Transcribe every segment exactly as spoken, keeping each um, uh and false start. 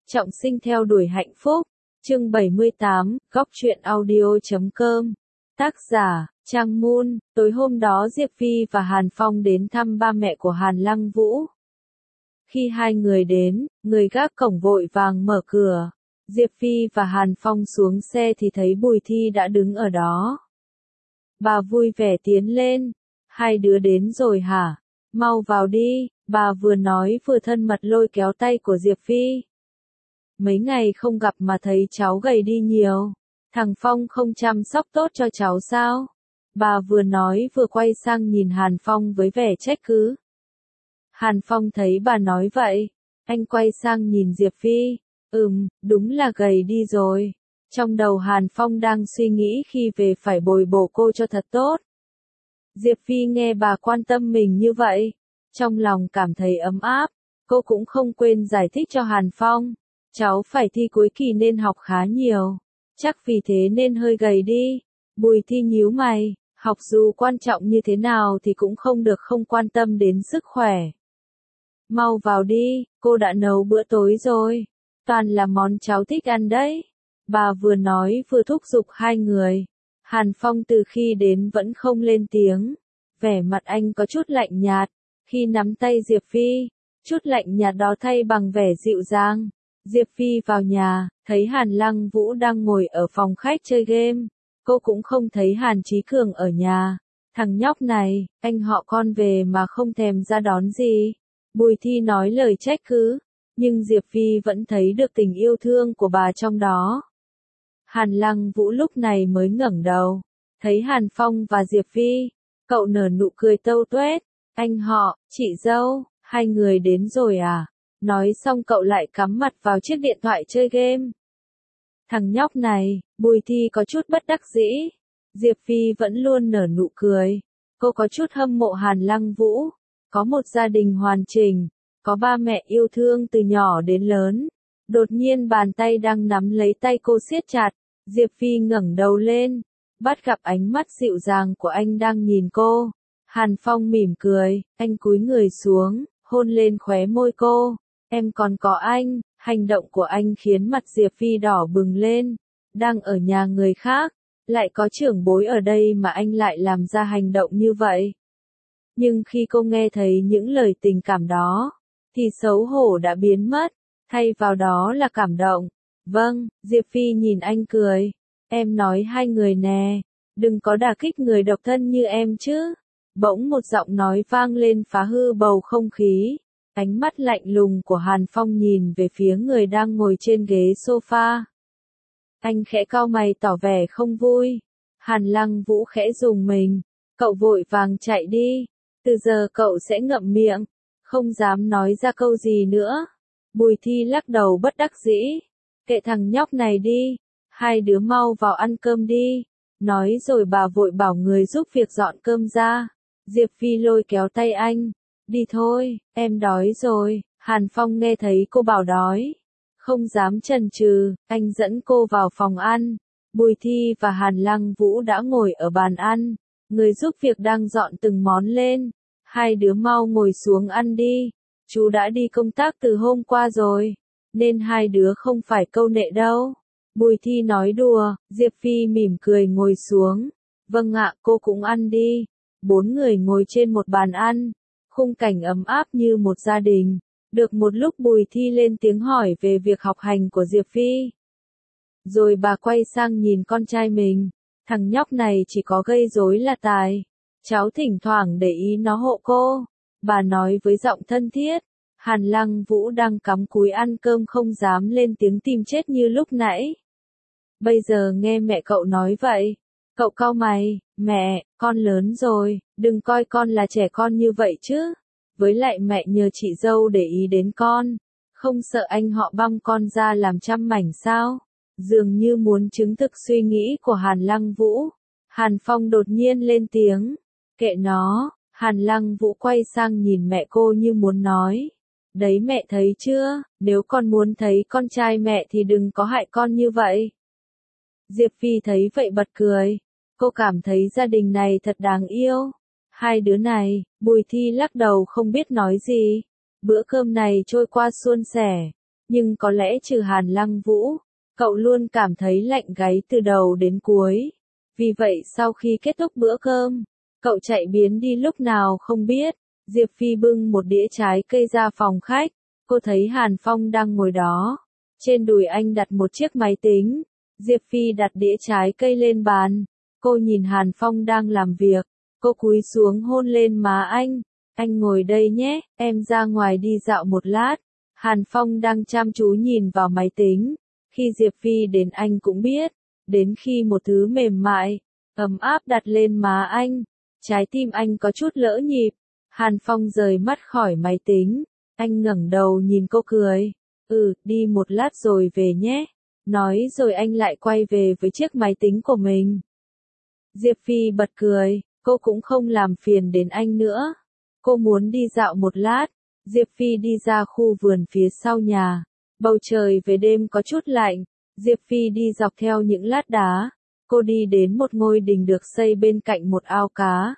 Trọng sinh theo đuổi hạnh phúc. Chương bảy mươi tám, góc truyện audio chấm com. Tác giả, Trang Moon. Tối hôm đó Diệp Phi và Hàn Phong đến thăm ba mẹ của Hàn Lăng Vũ. Khi hai người đến, người gác cổng vội vàng mở cửa. Diệp Phi và Hàn Phong xuống xe thì thấy Bùi Thi đã đứng ở đó. Bà vui vẻ tiến lên. Hai đứa đến rồi hả? Mau vào đi, bà vừa nói vừa thân mật lôi kéo tay của Diệp Phi. Mấy ngày không gặp mà thấy cháu gầy đi nhiều. Thằng Phong không chăm sóc tốt cho cháu sao? Bà vừa nói vừa quay sang nhìn Hàn Phong với vẻ trách cứ. Hàn Phong thấy bà nói vậy, anh quay sang nhìn Diệp Phi. Ừm, đúng là gầy đi rồi. Trong đầu Hàn Phong đang suy nghĩ khi về phải bồi bổ cô cho thật tốt. Diệp Phi nghe bà quan tâm mình như vậy, trong lòng cảm thấy ấm áp. Cô cũng không quên giải thích cho Hàn Phong. Cháu phải thi cuối kỳ nên học khá nhiều. Chắc vì thế nên hơi gầy đi. Bùi Thi nhíu mày, học dù quan trọng như thế nào thì cũng không được không quan tâm đến sức khỏe. Mau vào đi, cô đã nấu bữa tối rồi. Toàn là món cháu thích ăn đấy. Bà vừa nói vừa thúc giục hai người. Hàn Phong từ khi đến vẫn không lên tiếng. Vẻ mặt anh có chút lạnh nhạt. Khi nắm tay Diệp Phi, chút lạnh nhạt đó thay bằng vẻ dịu dàng. Diệp Phi vào nhà, thấy Hàn Lăng Vũ đang ngồi ở phòng khách chơi game. Cô cũng không thấy Hàn Chí Cường ở nhà. Thằng nhóc này, anh họ con về mà không thèm ra đón gì. Bùi Thi nói lời trách cứ, nhưng Diệp Phi vẫn thấy được tình yêu thương của bà trong đó. Hàn Lăng Vũ lúc này mới ngẩng đầu, thấy Hàn Phong và Diệp Phi, cậu nở nụ cười tâu tuét. Anh họ, chị dâu, hai người đến rồi à? Nói xong cậu lại cắm mặt vào chiếc điện thoại chơi game. Thằng nhóc này, Bùi Thi có chút bất đắc dĩ. Diệp Phi vẫn luôn nở nụ cười. Cô có chút hâm mộ Hàn Lăng Vũ. Có một gia đình hoàn chỉnh. Có ba mẹ yêu thương từ nhỏ đến lớn. Đột nhiên bàn tay đang nắm lấy tay cô siết chặt. Diệp Phi ngẩng đầu lên. Bắt gặp ánh mắt dịu dàng của anh đang nhìn cô. Hàn Phong mỉm cười. Anh cúi người xuống, hôn lên khóe môi cô. Em còn có anh. Hành động của anh khiến mặt Diệp Phi đỏ bừng lên. Đang ở nhà người khác, lại có trưởng bối ở đây mà anh lại làm ra hành động như vậy. Nhưng khi cô nghe thấy những lời tình cảm đó, thì xấu hổ đã biến mất, thay vào đó là cảm động. Vâng, Diệp Phi nhìn anh cười. Em nói hai người nè, đừng có đả kích người độc thân như em chứ. Bỗng một giọng nói vang lên phá hư bầu không khí. Ánh mắt lạnh lùng của Hàn Phong nhìn về phía người đang ngồi trên ghế sofa. Anh khẽ cau mày tỏ vẻ không vui. Hàn Lăng Vũ khẽ rùng mình. Cậu vội vàng chạy đi. Từ giờ cậu sẽ ngậm miệng. Không dám nói ra câu gì nữa. Bùi Thi lắc đầu bất đắc dĩ. Kệ thằng nhóc này đi. Hai đứa mau vào ăn cơm đi. Nói rồi bà vội bảo người giúp việc dọn cơm ra. Diệp Phi lôi kéo tay anh. Đi thôi, em đói rồi. Hàn Phong nghe thấy cô bảo đói. Không dám chần chừ, anh dẫn cô vào phòng ăn. Bùi Thi và Hàn Lăng Vũ đã ngồi ở bàn ăn. Người giúp việc đang dọn từng món lên. Hai đứa mau ngồi xuống ăn đi. Chú đã đi công tác từ hôm qua rồi, nên hai đứa không phải câu nệ đâu. Bùi Thi nói đùa, Diệp Phi mỉm cười ngồi xuống. Vâng ạ, cô cũng ăn đi. Bốn người ngồi trên một bàn ăn. Khung cảnh ấm áp như một gia đình. Được một lúc Bùi Thi lên tiếng hỏi về việc học hành của Diệp Phi. Rồi bà quay sang nhìn con trai mình. Thằng nhóc này chỉ có gây rối là tài. Cháu thỉnh thoảng để ý nó hộ cô. Bà nói với giọng thân thiết. Hàn Lăng Vũ đang cắm cúi ăn cơm không dám lên tiếng tìm chết như lúc nãy. Bây giờ nghe mẹ cậu nói vậy. Cậu cau mày, mẹ, con lớn rồi, đừng coi con là trẻ con như vậy chứ. Với lại mẹ nhờ chị dâu để ý đến con. Không sợ anh họ băm con ra làm trăm mảnh sao? Dường như muốn chứng thực suy nghĩ của Hàn Lăng Vũ. Hàn Phong đột nhiên lên tiếng. Kệ nó, Hàn Lăng Vũ quay sang nhìn mẹ cô như muốn nói. Đấy mẹ thấy chưa, nếu con muốn thấy con trai mẹ thì đừng có hại con như vậy. Diệp Phi thấy vậy bật cười. Cô cảm thấy gia đình này thật đáng yêu. Hai đứa này, Bùi Thi lắc đầu không biết nói gì. Bữa cơm này trôi qua suôn sẻ. nhưng có lẽ trừ Hàn Lăng Vũ, cậu luôn cảm thấy lạnh gáy từ đầu đến cuối. Vì vậy sau khi kết thúc bữa cơm, cậu chạy biến đi lúc nào không biết. Diệp Phi bưng một đĩa trái cây ra phòng khách, cô thấy Hàn Phong đang ngồi đó. Trên đùi anh đặt một chiếc máy tính. Diệp Phi đặt đĩa trái cây lên bàn. Cô nhìn Hàn Phong đang làm việc. Cô cúi xuống hôn lên má anh. Anh ngồi đây nhé, em ra ngoài đi dạo một lát. Hàn Phong đang chăm chú nhìn vào máy tính. Khi Diệp Phi đến anh cũng biết. Đến khi một thứ mềm mại, ấm áp đặt lên má anh, trái tim anh có chút lỡ nhịp. Hàn Phong rời mắt khỏi máy tính. Anh ngẩng đầu nhìn cô cười. Ừ, đi một lát rồi về nhé. Nói rồi anh lại quay về với chiếc máy tính của mình. Diệp Phi bật cười, cô cũng không làm phiền đến anh nữa. Cô muốn đi dạo một lát. Diệp Phi đi ra khu vườn phía sau nhà. Bầu trời về đêm có chút lạnh. Diệp Phi đi dọc theo những lát đá. Cô đi đến một ngôi đình được xây bên cạnh một ao cá.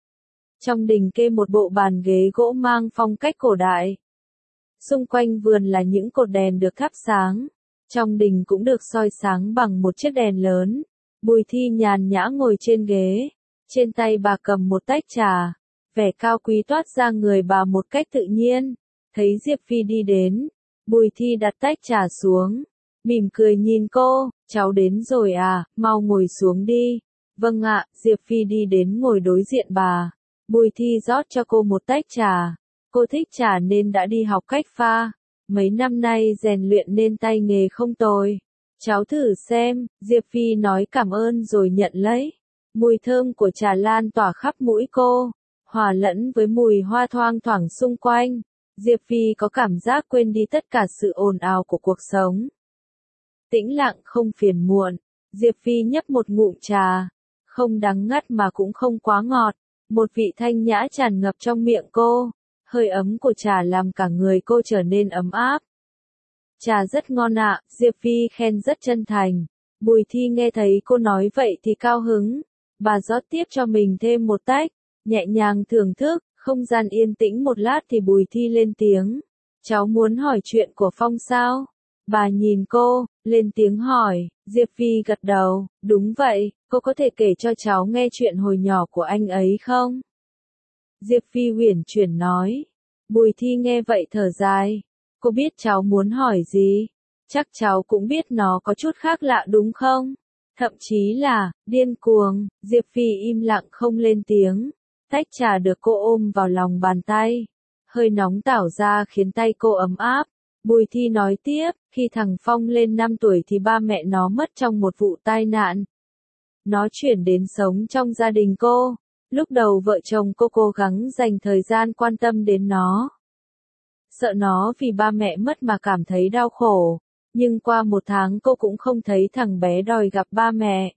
Trong đình kê một bộ bàn ghế gỗ mang phong cách cổ đại. Xung quanh vườn là những cột đèn được thắp sáng. Trong đình cũng được soi sáng bằng một chiếc đèn lớn. Bùi Thi nhàn nhã ngồi trên ghế. Trên tay bà cầm một tách trà. Vẻ cao quý toát ra người bà một cách tự nhiên. Thấy Diệp Phi đi đến, Bùi Thi đặt tách trà xuống. Mỉm cười nhìn cô, cháu đến rồi à, mau ngồi xuống đi. Vâng ạ, Diệp Phi đi đến ngồi đối diện bà. Bùi Thi rót cho cô một tách trà. Cô thích trà nên đã đi học cách pha. Mấy năm nay rèn luyện nên tay nghề không tồi. Cháu thử xem, Diệp Phi nói cảm ơn rồi nhận lấy. Mùi thơm của trà lan tỏa khắp mũi cô, hòa lẫn với mùi hoa thoang thoảng xung quanh. Diệp Phi có cảm giác quên đi tất cả sự ồn ào của cuộc sống. Tĩnh lặng không phiền muộn, Diệp Phi nhấp một ngụm trà, không đắng ngắt mà cũng không quá ngọt, một vị thanh nhã tràn ngập trong miệng cô, hơi ấm của trà làm cả người cô trở nên ấm áp. Trà rất ngon ạ, Diệp Phi khen rất chân thành. Bùi Thi nghe thấy cô nói vậy thì cao hứng, bà rót tiếp cho mình thêm một tách, nhẹ nhàng thưởng thức. Không gian yên tĩnh một lát thì Bùi Thi lên tiếng. Cháu muốn hỏi chuyện của Phong sao? Bà nhìn cô, lên tiếng hỏi. Diệp Phi gật đầu. Đúng vậy, cô có thể kể cho cháu nghe chuyện hồi nhỏ của anh ấy không? Diệp Phi uyển chuyển nói. Bùi Thi nghe vậy thở dài. Cô biết cháu muốn hỏi gì? Chắc cháu cũng biết nó có chút khác lạ đúng không? Thậm chí là, điên cuồng. Diệp Phi im lặng không lên tiếng. Tách trà được cô ôm vào lòng bàn tay. Hơi nóng tảo ra khiến tay cô ấm áp. Bùi Thi nói tiếp, khi thằng Phong lên năm tuổi thì ba mẹ nó mất trong một vụ tai nạn. Nó chuyển đến sống trong gia đình cô. Lúc đầu vợ chồng cô cố gắng dành thời gian quan tâm đến nó. Sợ nó vì ba mẹ mất mà cảm thấy đau khổ. Nhưng qua một tháng cô cũng không thấy thằng bé đòi gặp ba mẹ.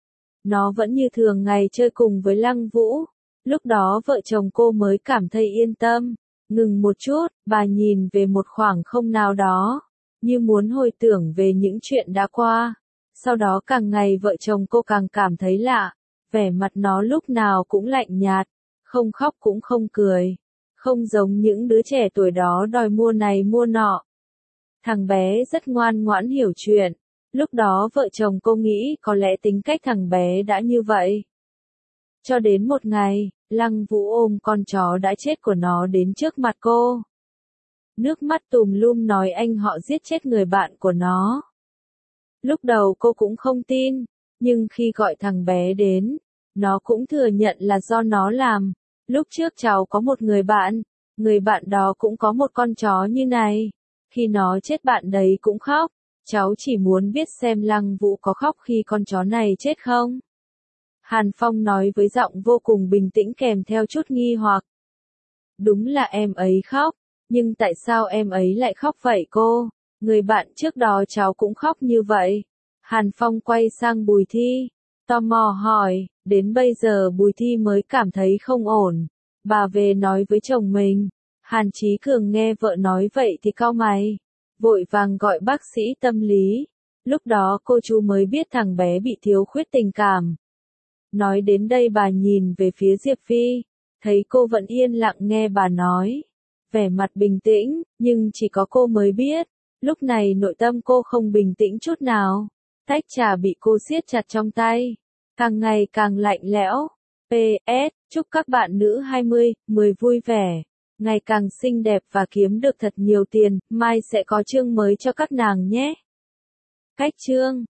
Nó vẫn như thường ngày chơi cùng với Lăng Vũ. Lúc đó vợ chồng cô mới cảm thấy yên tâm. Ngừng một chút, bà nhìn về một khoảng không nào đó, như muốn hồi tưởng về những chuyện đã qua. Sau đó càng ngày vợ chồng cô càng cảm thấy lạ, vẻ mặt nó lúc nào cũng lạnh nhạt, không khóc cũng không cười, không giống những đứa trẻ tuổi đó đòi mua này mua nọ. Thằng bé rất ngoan ngoãn hiểu chuyện, lúc đó vợ chồng cô nghĩ có lẽ tính cách thằng bé đã như vậy. Cho đến một ngày, Lăng Vũ ôm con chó đã chết của nó đến trước mặt cô. Nước mắt tùm lum nói anh họ giết chết người bạn của nó. Lúc đầu cô cũng không tin, nhưng khi gọi thằng bé đến, nó cũng thừa nhận là do nó làm. Lúc trước cháu có một người bạn, người bạn đó cũng có một con chó như này. Khi nó chết bạn đấy cũng khóc, cháu chỉ muốn biết xem Lăng Vũ có khóc khi con chó này chết không? Hàn Phong nói với giọng vô cùng bình tĩnh kèm theo chút nghi hoặc. Đúng là em ấy khóc, nhưng tại sao em ấy lại khóc vậy cô? Người bạn trước đó cháu cũng khóc như vậy. Hàn Phong quay sang Bùi Thi, tò mò hỏi, đến bây giờ Bùi Thi mới cảm thấy không ổn. Bà về nói với chồng mình. Hàn Chí Cường nghe vợ nói vậy thì cau mày, vội vàng gọi bác sĩ tâm lý. Lúc đó cô chú mới biết thằng bé bị thiếu khuyết tình cảm. Nói đến đây bà nhìn về phía Diệp Phi, thấy cô vẫn yên lặng nghe bà nói. Vẻ mặt bình tĩnh, nhưng chỉ có cô mới biết, Lúc này nội tâm cô không bình tĩnh chút nào. Tách trà bị cô siết chặt trong tay, càng ngày càng lạnh lẽo. pê ét, chúc các bạn nữ hai mươi, mười vui vẻ, ngày càng xinh đẹp và kiếm được thật nhiều tiền, mai sẽ có chương mới cho các nàng nhé. Cách chương